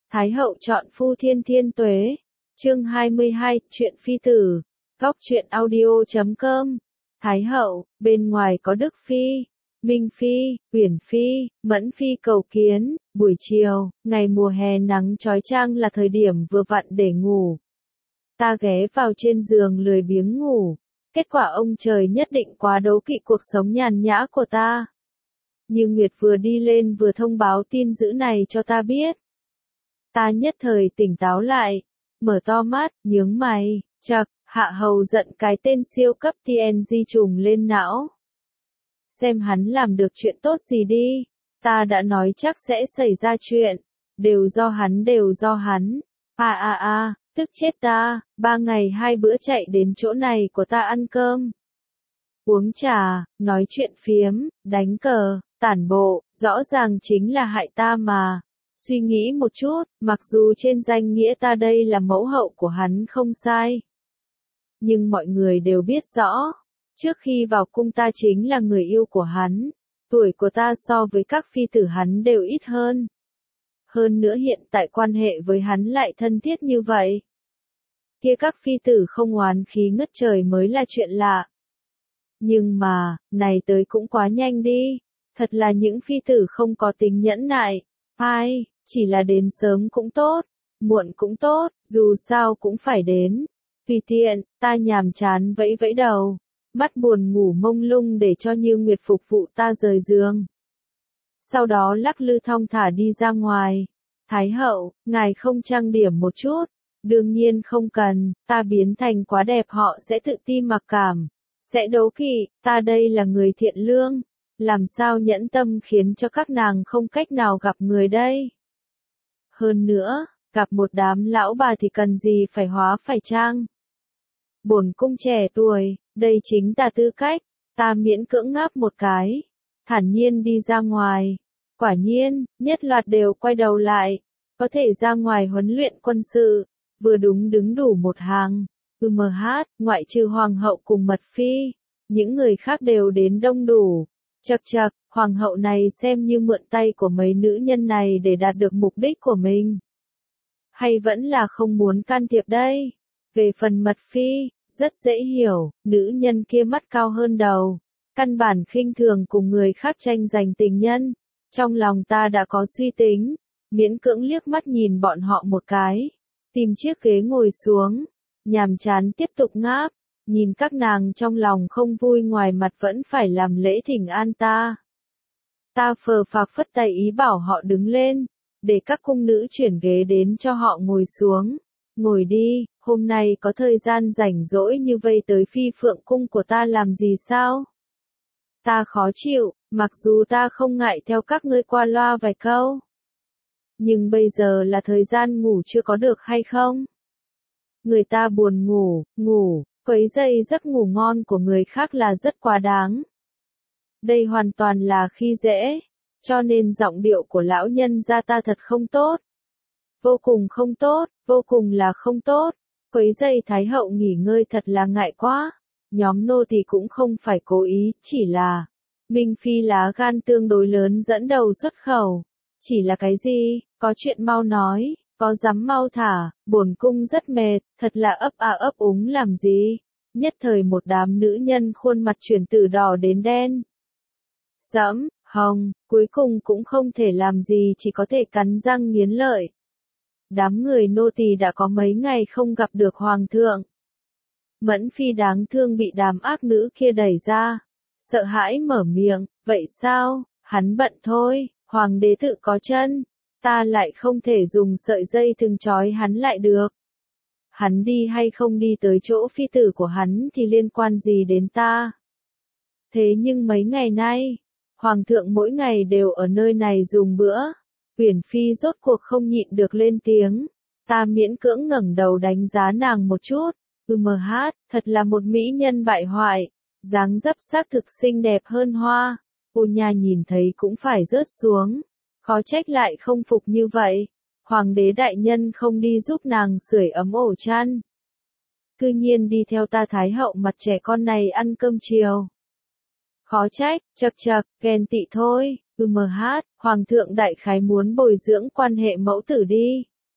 Thái hậu chọn phu thiên thiên tuế. Chương 22, chuyện phi tử. Góc truyện audio.com. Thái hậu, bên ngoài có Đức Phi, Minh Phi, Uyển Phi, Mẫn Phi cầu kiến. Buổi chiều, ngày mùa hè nắng chói chang là thời điểm vừa vặn để ngủ. Ta ghé vào trên giường lười biếng ngủ. Kết quả ông trời nhất định quá đố kỵ cuộc sống nhàn nhã của ta. Như Nguyệt vừa đi lên vừa thông báo tin dữ này cho ta biết. Ta nhất thời tỉnh táo lại, mở to mắt, nhướng mày, chậc, Hạ Hầu giận cái tên siêu cấp TNG trùng lên não. Xem hắn làm được chuyện tốt gì đi, ta đã nói chắc sẽ xảy ra chuyện, đều do hắn. Tức chết ta, 3 ngày 2 bữa chạy đến chỗ này của ta ăn cơm, uống trà, nói chuyện phiếm, đánh cờ, tản bộ, rõ ràng chính là hại ta mà. Suy nghĩ một chút, mặc dù trên danh nghĩa ta đây là mẫu hậu của hắn không sai. Nhưng mọi người đều biết rõ, trước khi vào cung ta chính là người yêu của hắn, tuổi của ta so với các phi tử hắn đều ít hơn. Hơn nữa hiện tại quan hệ với hắn lại thân thiết như vậy. Kia các phi tử không oán khí ngất trời mới là chuyện lạ. Nhưng mà, này tới cũng quá nhanh đi, thật là những phi tử không có tính nhẫn nại. Ai, chỉ là đến sớm cũng tốt, muộn cũng tốt, dù sao cũng phải đến. Tùy tiện, ta nhàm chán vẫy vẫy đầu, mắt buồn ngủ mông lung để cho Như Nguyệt phục vụ ta rời giường. Sau đó lắc lư thong thả đi ra ngoài. Thái hậu, ngài không trang điểm một chút? Đương nhiên không cần, ta biến thành quá đẹp họ sẽ tự ti mặc cảm, sẽ đố kỵ, ta đây là người thiện lương. Làm sao nhẫn tâm khiến cho các nàng không cách nào gặp người đây? Hơn nữa, gặp một đám lão bà thì cần gì phải hóa phải trang. Bổn cung trẻ tuổi, đây chính là tư cách, ta miễn cưỡng ngáp một cái, thản nhiên đi ra ngoài. Quả nhiên, nhất loạt đều quay đầu lại, có thể ra ngoài huấn luyện quân sự, vừa đúng đứng đủ một hàng. Ngoại trừ hoàng hậu cùng mật phi, những người khác đều đến đông đủ. Chậc, hoàng hậu này xem như mượn tay của mấy nữ nhân này để đạt được mục đích của mình. Hay vẫn là không muốn can thiệp đây? Về phần mật phi, rất dễ hiểu, nữ nhân kia mắt cao hơn đầu, căn bản khinh thường cùng người khác tranh giành tình nhân. Trong lòng ta đã có suy tính, miễn cưỡng liếc mắt nhìn bọn họ một cái, tìm chiếc ghế ngồi xuống, nhàm chán tiếp tục ngáp. Nhìn các nàng trong lòng không vui ngoài mặt vẫn phải làm lễ thỉnh an ta. Ta phờ phạc phất tay ý bảo họ đứng lên, để các cung nữ chuyển ghế đến cho họ ngồi xuống. Ngồi đi, hôm nay có thời gian rảnh rỗi như vây tới Phi Phượng cung của ta làm gì sao? Ta khó chịu, mặc dù ta không ngại theo các ngươi qua loa vài câu. Nhưng bây giờ là thời gian ngủ chưa có được hay không? Người ta buồn ngủ. Quấy rầy giấc ngủ ngon của người khác là rất quá đáng. Đây hoàn toàn là khi dễ, cho nên giọng điệu của lão nhân gia ta thật không tốt. Vô cùng không tốt, vô cùng là không tốt. Quấy rầy Thái hậu nghỉ ngơi thật là ngại quá. Nhóm nô tỳ cũng không phải cố ý, chỉ là Minh Phi lá gan tương đối lớn dẫn đầu xuất khẩu. Chỉ là cái gì, có chuyện mau nói. Có dám mau thả, bổn cung rất mệt, thật là ấp úng làm gì. Nhất thời một đám nữ nhân khuôn mặt chuyển từ đỏ đến đen, sẫm, hồng, cuối cùng cũng không thể làm gì chỉ có thể cắn răng nghiến lợi. Đám người nô tỳ đã có mấy ngày không gặp được hoàng thượng. Mẫn Phi đáng thương bị đám ác nữ kia đẩy ra, sợ hãi mở miệng, vậy sao, hắn bận thôi, hoàng đế tự có chân. Ta lại không thể dùng sợi dây thừng trói hắn lại được. Hắn đi hay không đi tới chỗ phi tử của hắn thì liên quan gì đến ta? Thế nhưng mấy ngày nay, hoàng thượng mỗi ngày đều ở nơi này dùng bữa. Uyển Phi rốt cuộc không nhịn được lên tiếng. Ta miễn cưỡng ngẩng đầu đánh giá nàng một chút. Thật là một mỹ nhân bại hoại, dáng dấp xác thực xinh đẹp hơn hoa. Ô nha nhìn thấy cũng phải rớt xuống. Khó trách lại không phục như vậy. Hoàng đế đại nhân không đi giúp nàng sưởi ấm ổ chăn. Cư nhiên đi theo ta Thái hậu mặt trẻ con này ăn cơm chiều. Khó trách, chậc, ghen tị thôi. Hoàng thượng đại khái muốn bồi dưỡng quan hệ mẫu tử đi.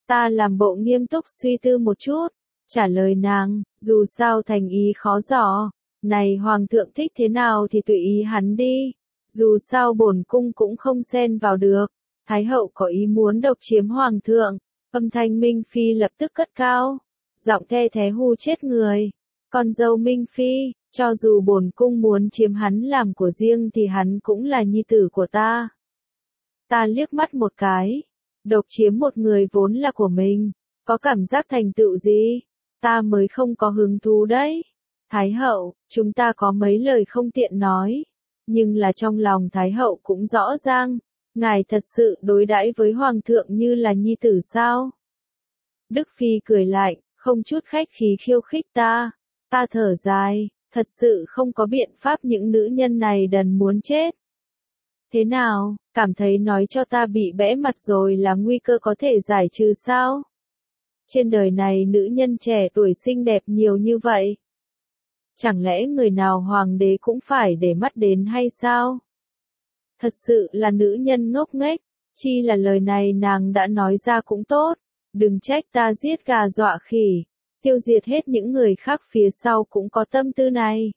Ta làm bộ nghiêm túc suy tư một chút, trả lời nàng, dù sao thành ý khó dò, này hoàng thượng thích thế nào thì tùy ý hắn đi, dù sao bổn cung cũng không xen vào được. Thái hậu có ý muốn độc chiếm hoàng thượng, âm thanh Minh Phi lập tức cất cao, giọng the thé hù chết người. Con dâu Minh Phi, cho dù bổn cung muốn chiếm hắn làm của riêng thì hắn cũng là nhi tử của ta. Ta liếc mắt một cái, độc chiếm một người vốn là của mình, có cảm giác thành tựu gì? Ta mới không có hứng thú đấy. Thái hậu, chúng ta có mấy lời không tiện nói, nhưng là trong lòng Thái hậu cũng rõ ràng, ngài thật sự đối đãi với hoàng thượng như là nhi tử sao? Đức Phi cười lại, không chút khách khí khiêu khích ta. Ta thở dài, thật sự không có biện pháp, những nữ nhân này đần muốn chết. Thế nào, cảm thấy nói cho ta bị bẽ mặt rồi là nguy cơ có thể giải trừ sao? Trên đời này nữ nhân trẻ tuổi xinh đẹp nhiều như vậy. Chẳng lẽ người nào hoàng đế cũng phải để mắt đến hay sao? Thật sự là nữ nhân ngốc nghếch, chi là lời này nàng đã nói ra cũng tốt, đừng trách ta giết gà dọa khỉ, tiêu diệt hết những người khác phía sau cũng có tâm tư này.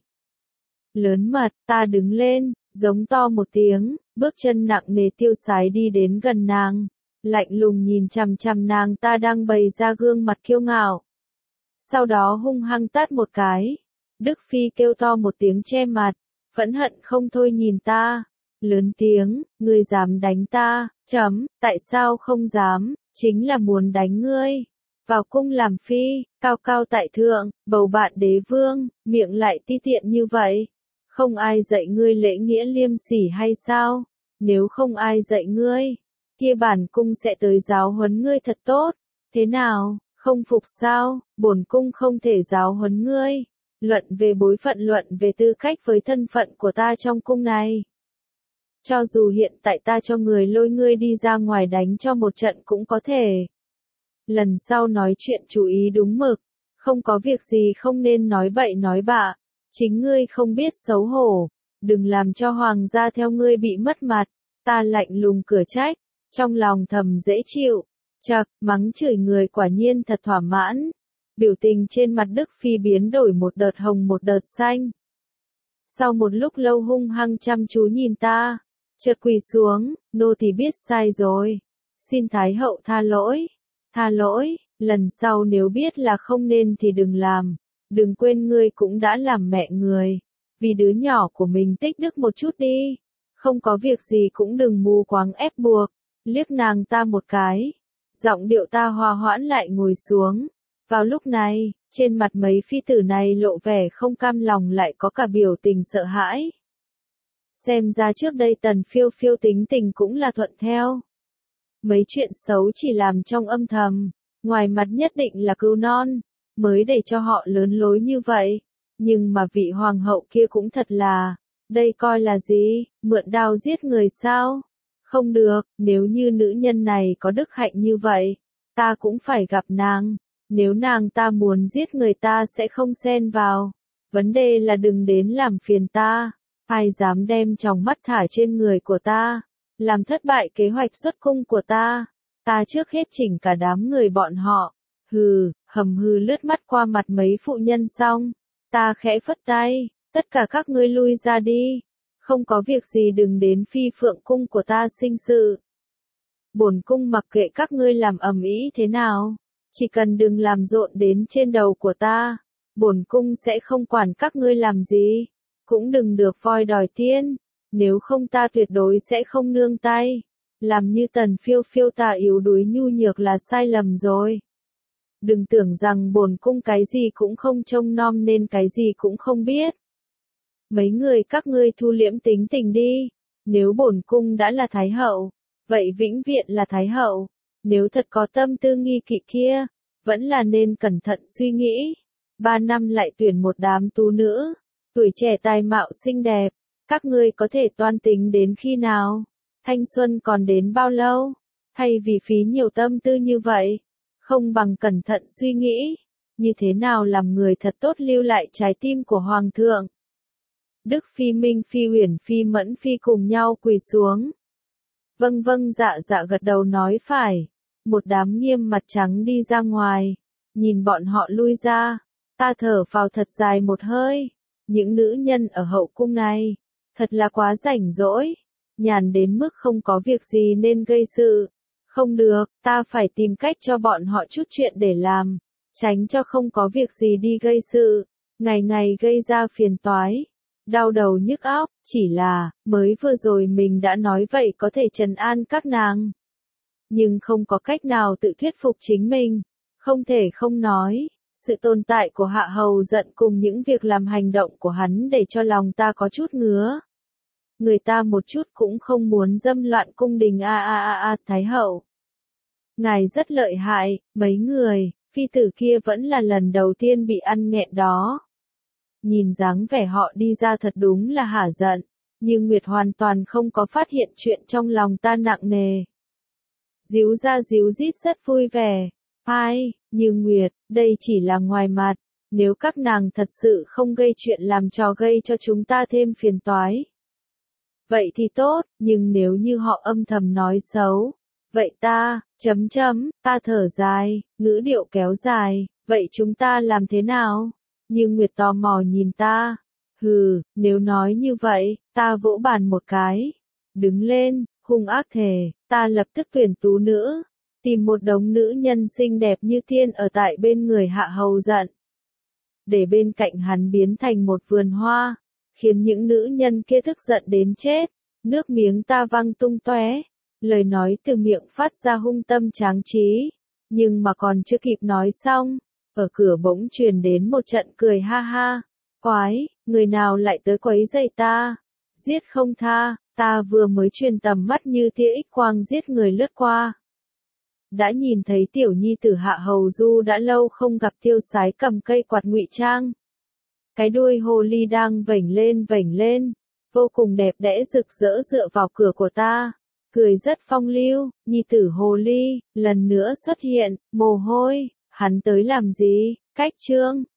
Lớn mật, ta đứng lên, giống to một tiếng, bước chân nặng nề tiêu sái đi đến gần nàng, lạnh lùng nhìn chằm chằm nàng ta đang bày ra gương mặt kiêu ngạo. Sau đó hung hăng tát một cái, Đức Phi kêu to một tiếng che mặt, phẫn hận không thôi nhìn ta, lớn tiếng, ngươi dám đánh ta, tại sao không dám, chính là muốn đánh ngươi. Vào cung làm phi, cao cao tại thượng, bầu bạn đế vương, miệng lại ti tiện như vậy. Không ai dạy ngươi lễ nghĩa liêm sỉ hay sao? Nếu không ai dạy ngươi, kia bản cung sẽ tới giáo huấn ngươi thật tốt. Thế nào, không phục sao? Bổn cung không thể giáo huấn ngươi. Luận về bối phận, luận về tư cách với thân phận của ta trong cung này. Cho dù hiện tại ta cho người lôi ngươi đi ra ngoài đánh cho một trận cũng có thể. Lần sau nói chuyện chú ý đúng mực, không có việc gì không nên nói bậy nói bạ, chính ngươi không biết xấu hổ, đừng làm cho hoàng gia theo ngươi bị mất mặt. Ta lạnh lùng cửa trách, trong lòng thầm dễ chịu, chậc, mắng chửi người quả nhiên thật thỏa mãn. Biểu tình trên mặt Đức Phi biến đổi, một đợt hồng một đợt xanh. Sau một lúc lâu hung hăng chăm chú nhìn ta, chợt quỳ xuống, nô tỳ biết sai rồi, xin Thái hậu tha lỗi. Tha lỗi, lần sau nếu biết là không nên thì đừng làm, đừng quên ngươi cũng đã làm mẹ người, vì đứa nhỏ của mình tích đức một chút đi, không có việc gì cũng đừng mù quáng ép buộc. Liếc nàng ta một cái, giọng điệu ta hòa hoãn lại ngồi xuống. Vào lúc này, trên mặt mấy phi tử này lộ vẻ không cam lòng, lại có cả biểu tình sợ hãi. Xem ra trước đây Tần Phiêu Phiêu tính tình cũng là thuận theo. Mấy chuyện xấu chỉ làm trong âm thầm, ngoài mặt nhất định là cứu non, mới để cho họ lớn lối như vậy. Nhưng mà vị hoàng hậu kia cũng thật là, đây coi là gì, mượn đao giết người sao? Không được, nếu như nữ nhân này có đức hạnh như vậy, ta cũng phải gặp nàng. Nếu nàng ta muốn giết người ta sẽ không xen vào. Vấn đề là đừng đến làm phiền ta. Ai dám đem tròng mắt thả trên người của ta, làm thất bại kế hoạch xuất cung của ta. Ta trước hết chỉnh cả đám người bọn họ. Hừ, hầm hừ lướt mắt qua mặt mấy phụ nhân xong. Ta khẽ phất tay, tất cả các ngươi lui ra đi. Không có việc gì đừng đến phi phượng cung của ta sinh sự. Bổn cung mặc kệ các ngươi làm ầm ĩ thế nào. Chỉ cần đừng làm rộn đến trên đầu của ta, bổn cung sẽ không quản các ngươi làm gì, cũng đừng được voi đòi tiên, nếu không ta tuyệt đối sẽ không nương tay. Làm như Tần Phiêu Phiêu ta yếu đuối nhu nhược là sai lầm rồi. Đừng tưởng rằng bổn cung cái gì cũng không trông nom nên cái gì cũng không biết. Mấy người các ngươi thu liễm tính tình đi, nếu bổn cung đã là thái hậu, vậy vĩnh viễn là thái hậu. Nếu thật có tâm tư nghi kỵ kia, vẫn là nên cẩn thận suy nghĩ. 3 năm lại tuyển một đám tú nữ, tuổi trẻ tài mạo xinh đẹp, các ngươi có thể toan tính đến khi nào? Thanh xuân còn đến bao lâu? Thay vì phí nhiều tâm tư như vậy, không bằng cẩn thận suy nghĩ, như thế nào làm người thật tốt lưu lại trái tim của hoàng thượng. Đức Phi, Minh Phi, Uyển Phi, Mẫn Phi cùng nhau quỳ xuống. Vâng vâng dạ dạ gật đầu nói phải. một đám nghiêm mặt trắng đi ra ngoài, nhìn bọn họ lui ra, ta thở phào thật dài một hơi, những nữ nhân ở hậu cung này, thật là quá rảnh rỗi, nhàn đến mức không có việc gì nên gây sự, không được, ta phải tìm cách cho bọn họ chút chuyện để làm, tránh cho không có việc gì đi gây sự, ngày ngày gây ra phiền toái. Đau đầu nhức óc, chỉ là, mới vừa rồi mình đã nói vậy có thể trấn an các nàng. Nhưng không có cách nào tự thuyết phục chính mình, không thể không nói, sự tồn tại của Hạ Hầu giận cùng những việc làm hành động của hắn để cho lòng ta có chút ngứa. Người ta một chút cũng không muốn dâm loạn cung đình Thái hậu. Ngài rất lợi hại, mấy người, phi tử kia vẫn là lần đầu tiên bị ăn nghẹn đó. Nhìn dáng vẻ họ đi ra thật đúng là hả giận, nhưng Nguyệt hoàn toàn không có phát hiện chuyện trong lòng ta nặng nề. Díu ra díu dít rất vui vẻ. Ai, như Nguyệt, đây chỉ là ngoài mặt, nếu các nàng thật sự không gây chuyện làm trò gây cho chúng ta thêm phiền toái. Vậy thì tốt, nhưng nếu như họ âm thầm nói xấu, vậy ta, ta thở dài, ngữ điệu kéo dài, vậy chúng ta làm thế nào? Như Nguyệt tò mò nhìn ta. Hừ, nếu nói như vậy, ta vỗ bàn một cái. Đứng lên, hung ác thề, ta lập tức tuyển tú nữ. Tìm một đống nữ nhân xinh đẹp như thiên ở tại bên người Hạ Hầu giận. Để bên cạnh hắn biến thành một vườn hoa. Khiến những nữ nhân kia tức giận đến chết. Nước miếng ta văng tung tóe. Lời nói từ miệng phát ra hung tâm tráng trí. Nhưng mà còn chưa kịp nói xong. Ở cửa bỗng truyền đến một trận cười ha ha. Quái, người nào lại tới quấy rầy ta? Giết không tha, ta vừa mới truyền tầm mắt như tia ích quang giết người lướt qua. Đã nhìn thấy tiểu nhi tử Hạ Hầu Du đã lâu không gặp tiêu sái cầm cây quạt ngụy trang. Cái đuôi hồ ly đang vểnh lên, vô cùng đẹp đẽ rực rỡ dựa vào cửa của ta. Cười rất phong lưu, nhi tử hồ ly, lần nữa xuất hiện, mồ hôi, hắn tới làm gì, cách chương.